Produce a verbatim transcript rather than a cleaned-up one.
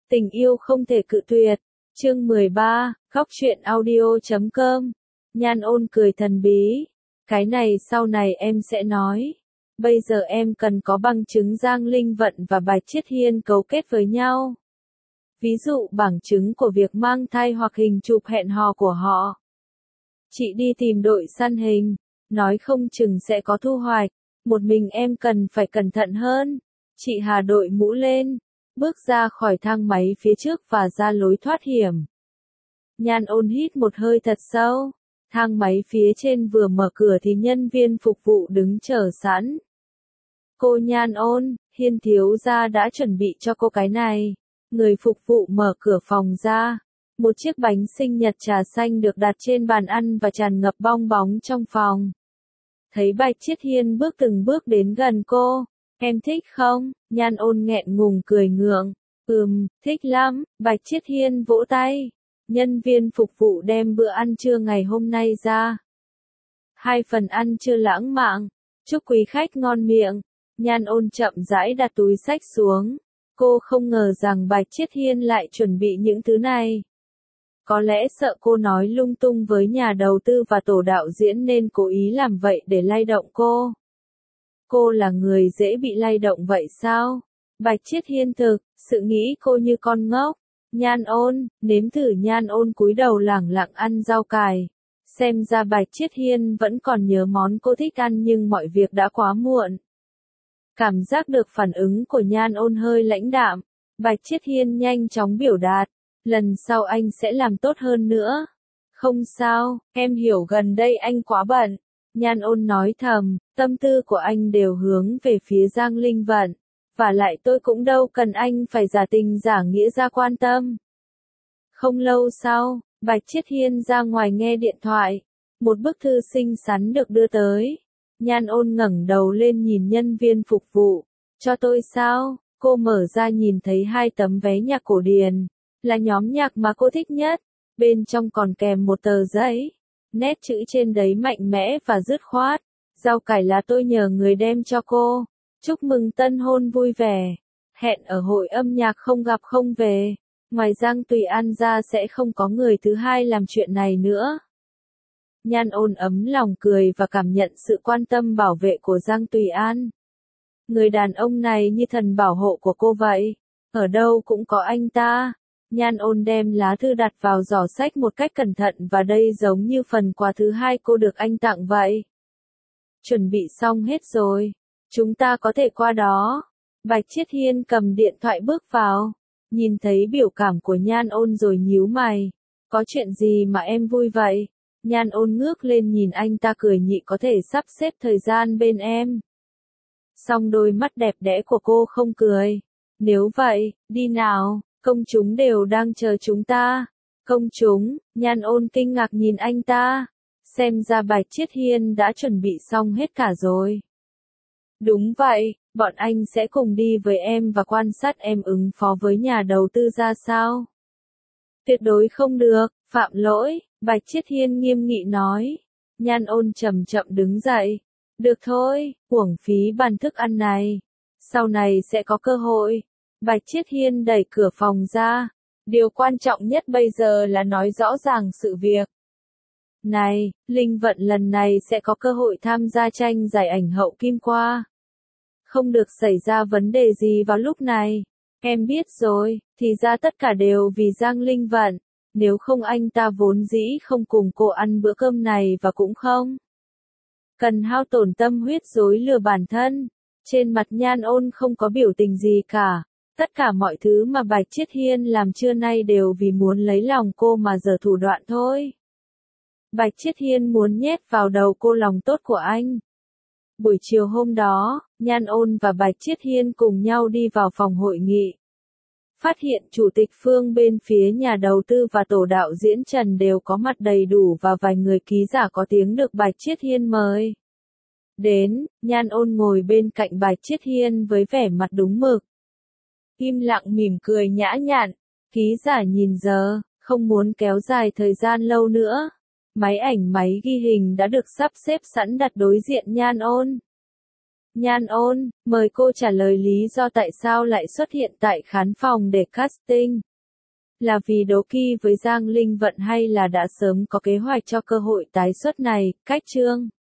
Tình yêu không thể cự tuyệt. Chương mười ba, góc truyện audio chấm com. Nhan Ôn cười thần bí. Cái này sau này em sẽ nói. Bây giờ em cần có bằng chứng Giang Linh Vận và Bạch Chiết Hiên cấu kết với nhau. Ví dụ bằng chứng của việc mang thai hoặc hình chụp hẹn hò của họ. Chị đi tìm đội săn hình, nói không chừng sẽ có thu hoạch. Một mình em cần phải cẩn thận hơn. Chị Hà đội mũ lên, bước ra khỏi thang máy phía trước và ra lối thoát hiểm. Nhan Ôn hít một hơi thật sâu. Thang máy phía trên vừa mở cửa thì nhân viên phục vụ đứng chờ sẵn. Cô Nhan Ôn, Hiên thiếu gia đã chuẩn bị cho cô cái này. Người phục vụ mở cửa phòng ra. Một chiếc bánh sinh nhật trà xanh được đặt trên bàn ăn và tràn ngập bong bóng trong phòng. Thấy Bạch Chiết Hiên bước từng bước đến gần cô. Em thích không? Nhan Ôn nghẹn ngùng cười ngượng. Ừm, thích lắm. Bạch Chiết Hiên vỗ tay. Nhân viên phục vụ đem bữa ăn trưa ngày hôm nay ra. Hai phần ăn trưa lãng mạn. Chúc quý khách ngon miệng. Nhan Ôn chậm rãi đặt túi xách xuống. Cô không ngờ rằng Bạch Chiết Hiên lại chuẩn bị những thứ này. Có lẽ sợ cô nói lung tung với nhà đầu tư và tổ đạo diễn nên cố ý làm vậy để lay động cô. Cô là người dễ bị lay động vậy sao? Bạch Chiết Hiên thực, sự nghĩ cô như con ngốc. Nhan Ôn, nếm thử. Nhan Ôn cúi đầu lẳng lặng ăn rau cải. Xem ra Bạch Chiết Hiên vẫn còn nhớ món cô thích ăn nhưng mọi việc đã quá muộn. Cảm giác được phản ứng của Nhan Ôn hơi lãnh đạm. Bạch Chiết Hiên nhanh chóng biểu đạt. Lần sau anh sẽ làm tốt hơn nữa. Không sao, em hiểu gần đây anh quá bận. Nhan Ôn nói thầm, tâm tư của anh đều hướng về phía Giang Linh Vận. Và lại tôi cũng đâu cần anh phải giả tình giả nghĩa ra quan tâm. Không lâu sau, Bạch Chiết Hiên ra ngoài nghe điện thoại. Một bức thư xinh xắn được đưa tới. Nhan Ôn ngẩng đầu lên nhìn nhân viên phục vụ. Cho tôi sao? Cô mở ra nhìn thấy hai tấm vé nhạc cổ điển. Là nhóm nhạc mà cô thích nhất. Bên trong còn kèm một tờ giấy. Nét chữ trên đấy mạnh mẽ và dứt khoát. Rau cải là tôi nhờ người đem cho cô. Chúc mừng tân hôn vui vẻ. Hẹn ở hội âm nhạc không gặp không về. Ngoài Giang Tùy An ra sẽ không có người thứ hai làm chuyện này nữa. Nhan Ôn ấm lòng cười và cảm nhận sự quan tâm bảo vệ của Giang Tùy An. Người đàn ông này như thần bảo hộ của cô vậy. Ở đâu cũng có anh ta. Nhan Ôn đem lá thư đặt vào giỏ sách một cách cẩn thận và đây giống như phần quà thứ hai cô được anh tặng vậy. Chuẩn bị xong hết rồi. Chúng ta có thể qua đó. Bạch Chiết Hiên cầm điện thoại bước vào. Nhìn thấy biểu cảm của Nhan Ôn rồi nhíu mày. Có chuyện gì mà em vui vậy? Nhan Ôn ngước lên nhìn anh ta cười nhị có thể sắp xếp thời gian bên em. Song đôi mắt đẹp đẽ của cô không cười. Nếu vậy, đi nào, công chúng đều đang chờ chúng ta. Công chúng, Nhan Ôn kinh ngạc nhìn anh ta. Xem ra Bạch Chiết Hiên đã chuẩn bị xong hết cả rồi. Đúng vậy, bọn anh sẽ cùng đi với em và quan sát em ứng phó với nhà đầu tư ra sao. Tuyệt đối không được, phạm lỗi, Bạch Chiết Hiên nghiêm nghị nói. Nhan Ôn chậm chậm đứng dậy. Được thôi, uổng phí bàn thức ăn này. Sau này sẽ có cơ hội. Bạch Chiết Hiên đẩy cửa phòng ra. Điều quan trọng nhất bây giờ là nói rõ ràng sự việc. Này, Linh Vận lần này sẽ có cơ hội tham gia tranh giải ảnh hậu Kim Qua. Không được xảy ra vấn đề gì vào lúc này. Em biết rồi, thì ra tất cả đều vì Giang Linh Vận. Nếu không anh ta vốn dĩ không cùng cô ăn bữa cơm này và cũng không cần hao tổn tâm huyết dối lừa bản thân. Trên mặt Nhan Ôn không có biểu tình gì cả. Tất cả mọi thứ mà Bạch Chiết Hiên làm trưa nay đều vì muốn lấy lòng cô mà giở thủ đoạn thôi. Bạch Chiết Hiên muốn nhét vào đầu cô lòng tốt của anh. Buổi chiều hôm đó, Nhan Ôn và Bạch Chiết Hiên cùng nhau đi vào phòng hội nghị. Phát hiện chủ tịch Phương bên phía nhà đầu tư và tổ đạo diễn Trần đều có mặt đầy đủ và vài người ký giả có tiếng được Bạch Chiết Hiên mời. Đến, Nhan Ôn ngồi bên cạnh Bạch Chiết Hiên với vẻ mặt đúng mực. Im lặng mỉm cười nhã nhặn, ký giả nhìn giờ, không muốn kéo dài thời gian lâu nữa. Máy ảnh máy ghi hình đã được sắp xếp sẵn đặt đối diện Nhan Ôn. Nhan Ôn, mời cô trả lời lý do tại sao lại xuất hiện tại khán phòng để casting. Là vì đố kỵ với Giang Linh Vận hay là đã sớm có kế hoạch cho cơ hội tái xuất này? Cách chương